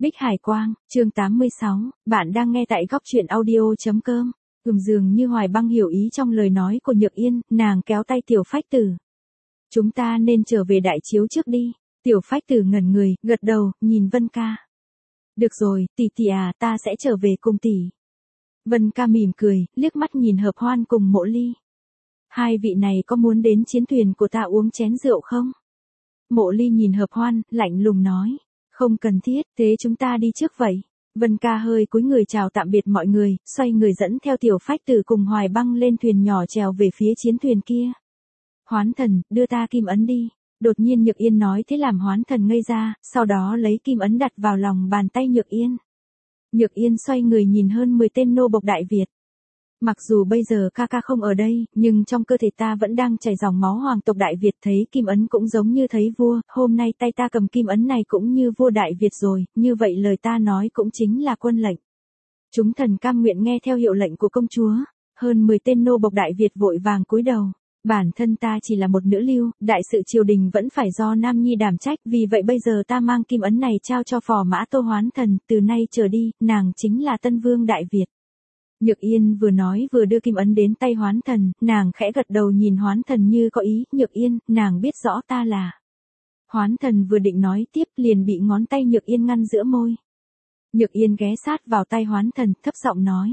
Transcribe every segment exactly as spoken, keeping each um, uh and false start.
Bích Hải Quang, chương tám mươi sáu, bạn đang nghe tại góc truyện audio.com. Ừm dường như Hoài Băng hiểu ý trong lời nói của Nhược Yên, nàng kéo tay Tiểu Phách Tử. Chúng ta nên trở về đại chiếu trước đi. Tiểu Phách Tử ngẩn người, gật đầu, nhìn Vân Ca. Được rồi, tỷ tỷ à, ta sẽ trở về cùng tỷ. Vân Ca mỉm cười, liếc mắt nhìn Hợp Hoan cùng Mộ Ly. Hai vị này có muốn đến chiến thuyền của ta uống chén rượu không? Mộ Ly nhìn Hợp Hoan, lạnh lùng nói. Không cần thiết, thế chúng ta đi trước vậy. Vân Ca hơi cúi người chào tạm biệt mọi người, xoay người dẫn theo Tiểu Phách Tử cùng Hoài Băng lên thuyền nhỏ trèo về phía chiến thuyền kia. Hoán Thần, đưa ta kim ấn đi. Đột nhiên Nhược Yên nói thế làm Hoán Thần ngây ra, sau đó lấy kim ấn đặt vào lòng bàn tay Nhược Yên. Nhược Yên xoay người nhìn hơn mười tên nô bộc Đại Việt. Mặc dù bây giờ ca ca không ở đây, nhưng trong cơ thể ta vẫn đang chảy dòng máu hoàng tộc Đại Việt, thấy kim ấn cũng giống như thấy vua, hôm nay tay ta cầm kim ấn này cũng như vua Đại Việt rồi, như vậy lời ta nói cũng chính là quân lệnh. Chúng thần cam nguyện nghe theo hiệu lệnh của công chúa. Hơn mười tên nô bộc Đại Việt vội vàng cúi đầu. Bản thân ta chỉ là một nữ lưu, đại sự triều đình vẫn phải do Nam Nhi đảm trách, vì vậy bây giờ ta mang kim ấn này trao cho Phò Mã Tô Hoán Thần, từ nay trở đi, nàng chính là Tân Vương Đại Việt. Nhược Yên vừa nói vừa đưa kim ấn đến tay Hoán Thần, nàng khẽ gật đầu nhìn Hoán Thần như có ý, Nhược Yên, nàng biết rõ ta là. Hoán Thần vừa định nói tiếp liền bị ngón tay Nhược Yên ngăn giữa môi. Nhược Yên ghé sát vào tay Hoán Thần, thấp giọng nói.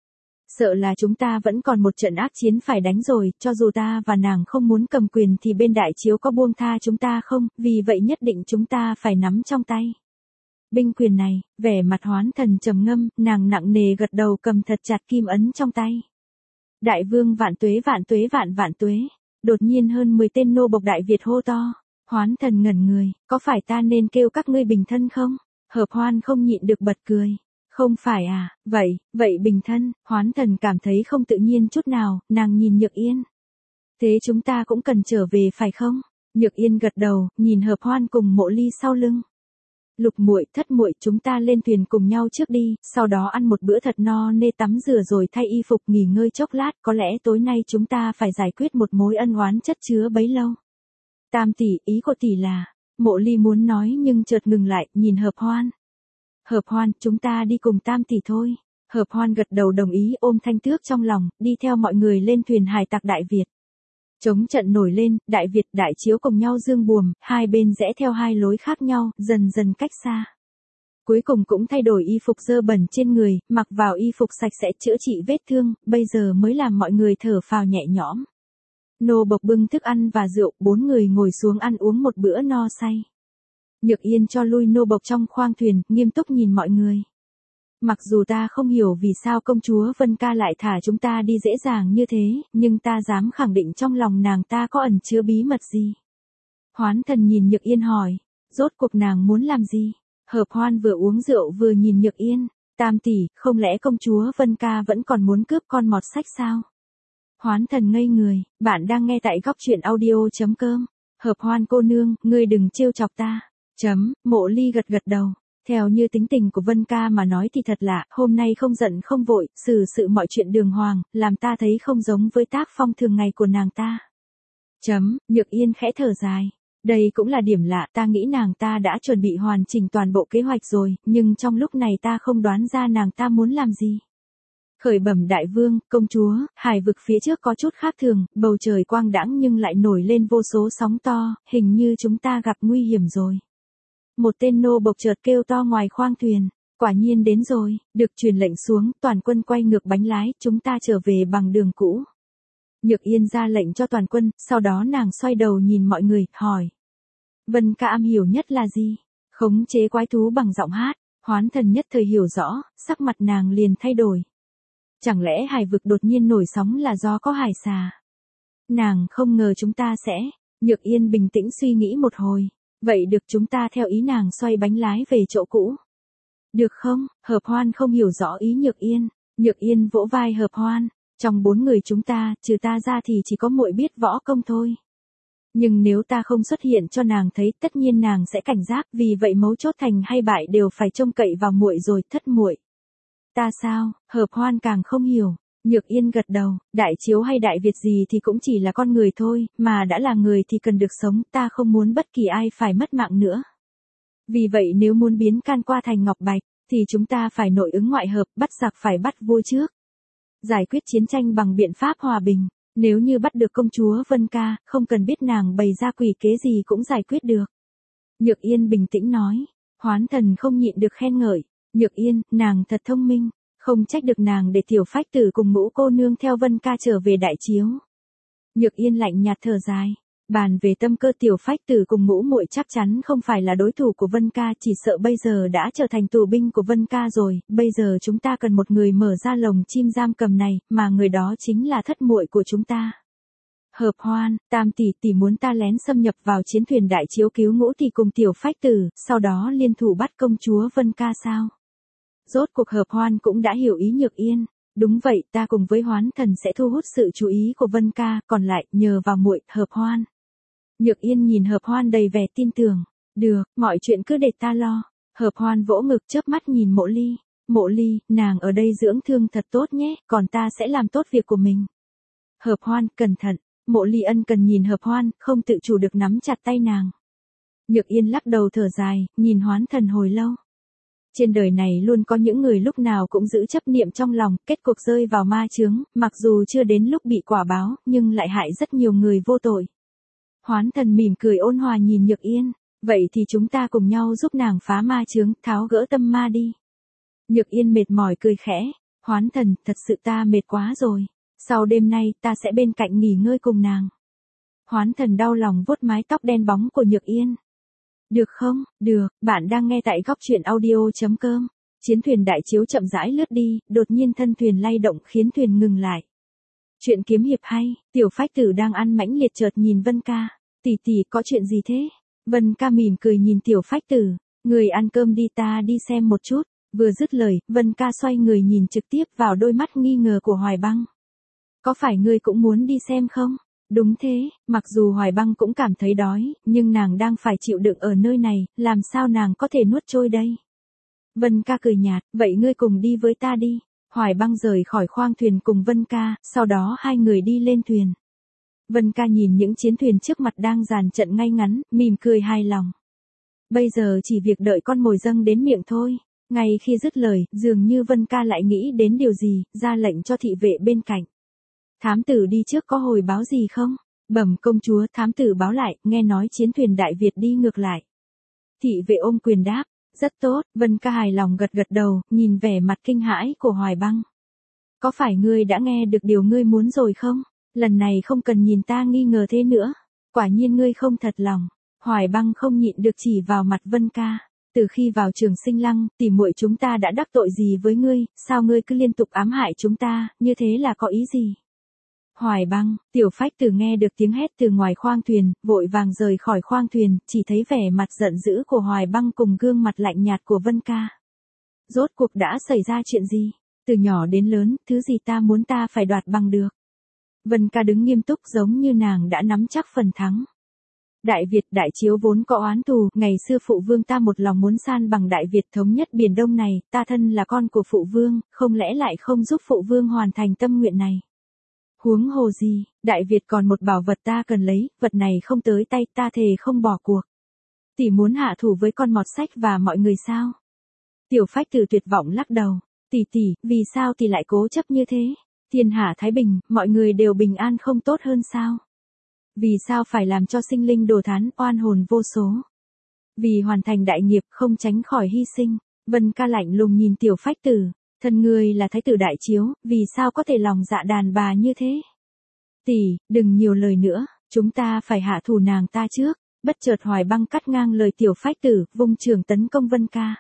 Sợ là chúng ta vẫn còn một trận ác chiến phải đánh rồi, cho dù ta và nàng không muốn cầm quyền thì bên đại chiếu có buông tha chúng ta không, vì vậy nhất định chúng ta phải nắm trong tay binh quyền này. Vẻ mặt Hoán Thần trầm ngâm, nàng nặng nề gật đầu cầm thật chặt kim ấn trong tay. Đại vương vạn tuế vạn tuế vạn vạn tuế. Đột nhiên hơn mười tên nô bộc Đại Việt hô to. Hoán Thần ngẩn người, có phải ta nên kêu các ngươi bình thân không? Hợp Hoan không nhịn được bật cười. Không phải à, vậy, vậy bình thân. Hoán Thần cảm thấy không tự nhiên chút nào, nàng nhìn Nhược Yên. Thế chúng ta cũng cần trở về phải không? Nhược Yên gật đầu, nhìn Hợp Hoan cùng Mộ Ly sau lưng. Lục muội, Thất muội, chúng ta lên thuyền cùng nhau trước đi, sau đó ăn một bữa thật no nê, tắm rửa rồi thay y phục nghỉ ngơi chốc lát, có lẽ tối nay chúng ta phải giải quyết một mối ân oán chất chứa bấy lâu. Tam tỷ, ý của tỷ là, Mộ Ly muốn nói nhưng chợt ngừng lại, nhìn Hợp Hoan. Hợp Hoan, chúng ta đi cùng Tam tỷ thôi. Hợp Hoan gật đầu đồng ý, ôm Thanh Tước trong lòng, đi theo mọi người lên thuyền hải tặc Đại Việt. Chống trận nổi lên, Đại Việt, Đại Chiếu cùng nhau dương buồm, hai bên rẽ theo hai lối khác nhau, dần dần cách xa. Cuối cùng cũng thay đổi y phục dơ bẩn trên người, mặc vào y phục sạch sẽ chữa trị vết thương, bây giờ mới làm mọi người thở phào nhẹ nhõm. Nô bộc bưng thức ăn và rượu, bốn người ngồi xuống ăn uống một bữa no say. Nhược Yên cho lui nô bộc trong khoang thuyền, nghiêm túc nhìn mọi người. Mặc dù ta không hiểu vì sao công chúa Vân Ca lại thả chúng ta đi dễ dàng như thế, nhưng ta dám khẳng định trong lòng nàng ta có ẩn chứa bí mật gì. Hoán Thần nhìn Nhược Yên hỏi, rốt cuộc nàng muốn làm gì? Hợp Hoan vừa uống rượu vừa nhìn Nhược Yên, Tam tỷ, không lẽ công chúa Vân Ca vẫn còn muốn cướp con mọt sách sao? Hoán Thần ngây người, bạn đang nghe tại góc truyện audio.com. Hợp Hoan cô nương, ngươi đừng trêu chọc ta. Chấm, Mộ Ly gật gật đầu. Theo như tính tình của Vân Ca mà nói thì thật lạ, hôm nay không giận không vội, xử sự mọi chuyện đường hoàng, làm ta thấy không giống với tác phong thường ngày của nàng ta. Chấm, Nhược Yên khẽ thở dài. Đây cũng là điểm lạ, ta nghĩ nàng ta đã chuẩn bị hoàn chỉnh toàn bộ kế hoạch rồi, nhưng trong lúc này ta không đoán ra nàng ta muốn làm gì. Khởi bẩm đại vương, công chúa, hải vực phía trước có chút khác thường, bầu trời quang đãng nhưng lại nổi lên vô số sóng to, hình như chúng ta gặp nguy hiểm rồi. Một tên nô bộc chợt kêu to ngoài khoang thuyền, quả nhiên đến rồi, được truyền lệnh xuống, toàn quân quay ngược bánh lái, chúng ta trở về bằng đường cũ. Nhược Yên ra lệnh cho toàn quân, sau đó nàng xoay đầu nhìn mọi người, hỏi. Vân Ca am hiểu nhất là gì? Khống chế quái thú bằng giọng hát. Hoán Thần nhất thời hiểu rõ, sắc mặt nàng liền thay đổi. Chẳng lẽ hải vực đột nhiên nổi sóng là do có hải xà? Nàng không ngờ chúng ta sẽ. Nhược Yên bình tĩnh suy nghĩ một hồi. Vậy được, chúng ta theo ý nàng xoay bánh lái về chỗ cũ. Được không? Hợp Hoan không hiểu rõ ý Nhược Yên. Nhược Yên vỗ vai Hợp Hoan. Trong bốn người chúng ta, trừ ta ra thì chỉ có muội biết võ công thôi. Nhưng nếu ta không xuất hiện cho nàng thấy, tất nhiên nàng sẽ cảnh giác, vì vậy mấu chốt thành hay bại đều phải trông cậy vào muội rồi. Thất muội. Ta sao? Hợp Hoan càng không hiểu. Nhược Yên gật đầu, đại chiếu hay đại Việt gì thì cũng chỉ là con người thôi, mà đã là người thì cần được sống, ta không muốn bất kỳ ai phải mất mạng nữa. Vì vậy nếu muốn biến can qua thành ngọc bạch, thì chúng ta phải nội ứng ngoại hợp, bắt giặc phải bắt vua trước. Giải quyết chiến tranh bằng biện pháp hòa bình, nếu như bắt được công chúa Vân Ca, không cần biết nàng bày ra quỷ kế gì cũng giải quyết được. Nhược Yên bình tĩnh nói, Hoán Thần không nhịn được khen ngợi, Nhược Yên, nàng thật thông minh, không trách được nàng để tiểu phách tử cùng Ngũ cô nương theo Vân Ca trở về đại chiếu. Nhược Yên lạnh nhạt thở dài, bàn về tâm cơ tiểu phách tử cùng Ngũ muội chắc chắn không phải là đối thủ của Vân Ca, chỉ sợ bây giờ đã trở thành tù binh của Vân Ca rồi, bây giờ chúng ta cần một người mở ra lồng chim giam cầm này, mà người đó chính là thất muội của chúng ta. Hợp Hoan, Tam tỷ tỷ muốn ta lén xâm nhập vào chiến thuyền đại chiếu cứu Ngũ tỷ cùng tiểu phách tử, sau đó liên thủ bắt công chúa Vân Ca sao? Rốt cuộc Hợp Hoan cũng đã hiểu ý Nhược Yên. Đúng vậy, ta cùng với Hoán Thần sẽ thu hút sự chú ý của Vân Ca, còn lại nhờ vào muội Hợp Hoan. Nhược Yên nhìn Hợp Hoan đầy vẻ tin tưởng. Được, mọi chuyện cứ để ta lo. Hợp Hoan vỗ ngực chớp mắt nhìn Mộ Ly. Mộ Ly, nàng ở đây dưỡng thương thật tốt nhé, còn ta sẽ làm tốt việc của mình. Hợp Hoan, cẩn thận. Mộ Ly ân cần nhìn Hợp Hoan, không tự chủ được nắm chặt tay nàng. Nhược Yên lắc đầu thở dài, nhìn Hoán Thần hồi lâu. Trên đời này luôn có những người lúc nào cũng giữ chấp niệm trong lòng, kết cuộc rơi vào ma chướng, mặc dù chưa đến lúc bị quả báo, nhưng lại hại rất nhiều người vô tội. Hoán Thần mỉm cười ôn hòa nhìn Nhược Yên, vậy thì chúng ta cùng nhau giúp nàng phá ma chướng, tháo gỡ tâm ma đi. Nhược Yên mệt mỏi cười khẽ, Hoán Thần, thật sự ta mệt quá rồi, sau đêm nay ta sẽ bên cạnh nghỉ ngơi cùng nàng. Hoán Thần đau lòng vuốt mái tóc đen bóng của Nhược Yên. Được không, được, bạn đang nghe tại góc truyện audio.com. Chiến thuyền đại chiếu chậm rãi lướt đi, đột nhiên thân thuyền lay động khiến thuyền ngừng lại. Chuyện kiếm hiệp hay, tiểu phách tử đang ăn mãnh liệt chợt nhìn Vân Ca. Tỷ tỷ có chuyện gì thế? Vân Ca mỉm cười nhìn tiểu phách tử, người ăn cơm đi ta đi xem một chút. Vừa dứt lời, Vân Ca xoay người nhìn trực tiếp vào đôi mắt nghi ngờ của Hoài Băng. Có phải ngươi cũng muốn đi xem không? Đúng thế, mặc dù Hoài Băng cũng cảm thấy đói, nhưng nàng đang phải chịu đựng ở nơi này, làm sao nàng có thể nuốt trôi đây? Vân Ca cười nhạt, vậy ngươi cùng đi với ta đi. Hoài Băng rời khỏi khoang thuyền cùng Vân Ca, sau đó hai người đi lên thuyền. Vân Ca nhìn những chiến thuyền trước mặt đang dàn trận ngay ngắn, mỉm cười hài lòng. Bây giờ chỉ việc đợi con mồi dâng đến miệng thôi. Ngay khi dứt lời, dường như Vân Ca lại nghĩ đến điều gì, ra lệnh cho thị vệ bên cạnh. Thám tử đi trước có hồi báo gì không? Bẩm công chúa, thám tử báo lại, nghe nói chiến thuyền Đại Việt đi ngược lại. Thị vệ ôm quyền đáp, rất tốt, Vân Ca hài lòng gật gật đầu, nhìn vẻ mặt kinh hãi của Hoài Băng. Có phải ngươi đã nghe được điều ngươi muốn rồi không? Lần này không cần nhìn ta nghi ngờ thế nữa. Quả nhiên ngươi không thật lòng. Hoài Băng không nhịn được chỉ vào mặt Vân Ca. Từ khi vào Trường Sinh Lăng, tỉ muội chúng ta đã đắc tội gì với ngươi, sao ngươi cứ liên tục ám hại chúng ta, như thế là có ý gì? Hoài Băng, tiểu phách tử nghe được tiếng hét từ ngoài khoang thuyền, vội vàng rời khỏi khoang thuyền, chỉ thấy vẻ mặt giận dữ của Hoài Băng cùng gương mặt lạnh nhạt của Vân Ca. Rốt cuộc đã xảy ra chuyện gì? Từ nhỏ đến lớn, thứ gì ta muốn ta phải đoạt bằng được. Vân Ca đứng nghiêm túc giống như nàng đã nắm chắc phần thắng. Đại Việt đại chiếu vốn có oán thù, ngày xưa phụ vương ta một lòng muốn san bằng Đại Việt thống nhất Biển Đông này, ta thân là con của phụ vương, không lẽ lại không giúp phụ vương hoàn thành tâm nguyện này. Huống hồ gì, Đại Việt còn một bảo vật ta cần lấy, vật này không tới tay ta thề không bỏ cuộc. Tỷ muốn hạ thủ với con mọt sách và mọi người sao? Tiểu phách tử tuyệt vọng lắc đầu, tỷ tỷ, vì sao tỷ lại cố chấp như thế? Thiên hạ thái bình, mọi người đều bình an không tốt hơn sao? Vì sao phải làm cho sinh linh đồ thán, oan hồn vô số? Vì hoàn thành đại nghiệp không tránh khỏi hy sinh. Vân Ca lạnh lùng nhìn tiểu phách tử, thân ngươi là thái tử đại chiếu, vì sao có thể lòng dạ đàn bà như thế? Tỷ, đừng nhiều lời nữa, chúng ta phải hạ thủ nàng ta trước. Bất chợt Hoài Băng cắt ngang lời tiểu phách tử, vung trường tấn công Vân Ca.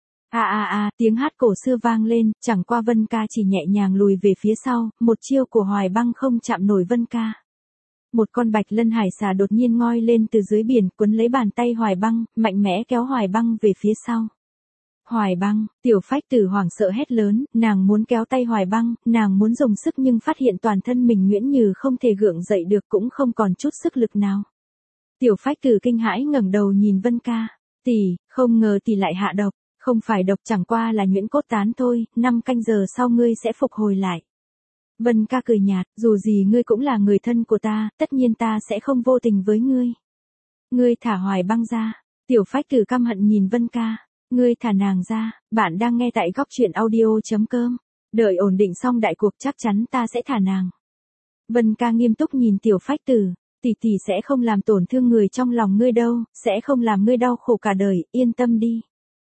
A a a, tiếng hát cổ xưa vang lên, chẳng qua Vân Ca chỉ nhẹ nhàng lùi về phía sau, một chiêu của Hoài Băng không chạm nổi Vân Ca. Một con bạch lân hải xà đột nhiên ngoi lên từ dưới biển, quấn lấy bàn tay Hoài Băng, mạnh mẽ kéo Hoài Băng về phía sau. Hoài Băng, tiểu phách tử hoảng sợ hét lớn, nàng muốn kéo tay Hoài Băng, nàng muốn dùng sức nhưng phát hiện toàn thân mình nhuyễn nhừ không thể gượng dậy được cũng không còn chút sức lực nào. Tiểu phách tử kinh hãi ngẩng đầu nhìn Vân Ca, tỷ, không ngờ tỷ lại hạ độc, không phải độc chẳng qua là nhuyễn cốt tán thôi, năm canh giờ sau ngươi sẽ phục hồi lại. Vân Ca cười nhạt, dù gì ngươi cũng là người thân của ta, tất nhiên ta sẽ không vô tình với ngươi. Ngươi thả Hoài Băng ra. Tiểu Phách Tử căm hận nhìn Vân Ca. Ngươi thả nàng ra, bạn đang nghe tại góc truyện audio.com. Đợi ổn định xong đại cuộc chắc chắn ta sẽ thả nàng. Vân Ca nghiêm túc nhìn Tiểu Phách Tử. Tỷ tỷ sẽ không làm tổn thương người trong lòng ngươi đâu, sẽ không làm ngươi đau khổ cả đời, yên tâm đi.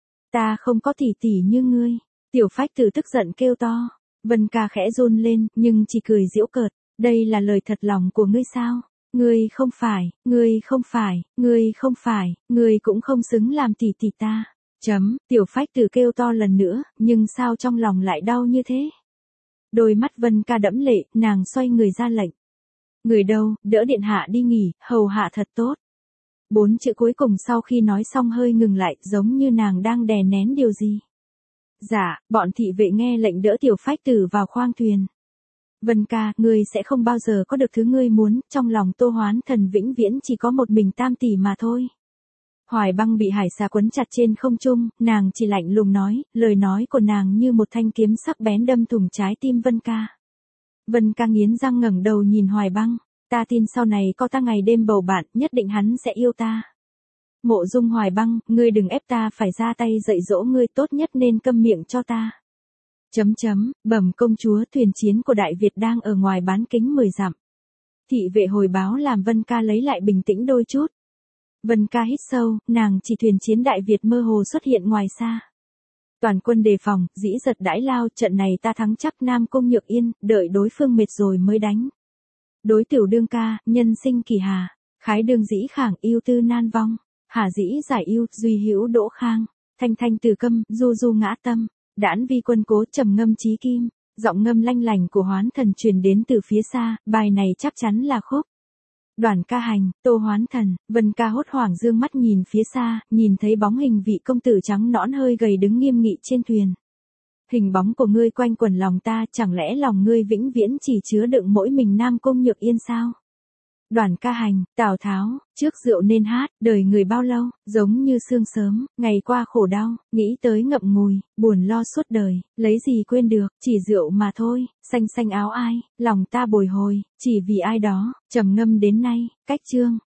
Ta không có tỷ tỷ như ngươi. Tiểu Phách Tử tức giận kêu to. Vân Ca khẽ run lên, nhưng chỉ cười giễu cợt. Đây là lời thật lòng của ngươi sao? Ngươi không phải, ngươi không phải, ngươi không phải, ngươi cũng không xứng làm tỷ tỷ ta. Chấm, Tiểu Phách Tử kêu to lần nữa, nhưng sao trong lòng lại đau như thế? Đôi mắt Vân Ca đẫm lệ, nàng xoay người ra lệnh. Người đâu, đỡ điện hạ đi nghỉ, hầu hạ thật tốt. Bốn chữ cuối cùng sau khi nói xong hơi ngừng lại, giống như nàng đang đè nén điều gì. Dạ, bọn thị vệ nghe lệnh đỡ Tiểu Phách Tử vào khoang thuyền. Vân Ca, ngươi sẽ không bao giờ có được thứ ngươi muốn, trong lòng Tô Hoán Thần vĩnh viễn chỉ có một mình Tam tỷ mà thôi. Hoài Băng bị hải xà quấn chặt trên không trung, nàng chỉ lạnh lùng nói, lời nói của nàng như một thanh kiếm sắc bén đâm thủng trái tim Vân Ca. Vân Ca nghiến răng ngẩng đầu nhìn Hoài Băng, ta tin sau này có ta ngày đêm bầu bạn, nhất định hắn sẽ yêu ta. Mộ Dung Hoài Băng, ngươi đừng ép ta phải ra tay dạy dỗ ngươi, tốt nhất nên câm miệng cho ta. Chấm chấm, bẩm công chúa, thuyền chiến của Đại Việt đang ở ngoài bán kính mười dặm. Thị vệ hồi báo làm Vân Ca lấy lại bình tĩnh đôi chút. Vân Ca hít sâu, nàng chỉ thuyền chiến Đại Việt mơ hồ xuất hiện ngoài xa. Toàn quân đề phòng, dĩ giật đãi lao, trận này ta thắng chắc. Nam Cung Nhược Yên, đợi đối phương mệt rồi mới đánh. Đối Tiểu Đương Ca, nhân sinh kỳ hà, khái đương dĩ khảng, yêu tư nan vong, hà dĩ giải yêu, duy hữu đỗ khang, thanh thanh từ câm, du du ngã tâm, đãn vi quân cố, trầm ngâm chí kim. Giọng ngâm lanh lành của Hoán Thần truyền đến từ phía xa, bài này chắc chắn là khúc. Đoàn Ca Hành, Tô Hoán Thần. Vân Ca hốt hoảng dương mắt nhìn phía xa, nhìn thấy bóng hình vị công tử trắng nõn hơi gầy đứng nghiêm nghị trên thuyền. Hình bóng của ngươi quanh quẩn lòng ta, chẳng lẽ lòng ngươi vĩnh viễn chỉ chứa đựng mỗi mình Nam Cung Nhược Yên sao? Đoàn Ca Hành, Tào Tháo, trước rượu nên hát, đời người bao lâu, giống như sương sớm, ngày qua khổ đau, nghĩ tới ngậm ngùi, buồn lo suốt đời, lấy gì quên được, chỉ rượu mà thôi, xanh xanh áo ai, lòng ta bồi hồi, chỉ vì ai đó, trầm ngâm đến nay, cách chương.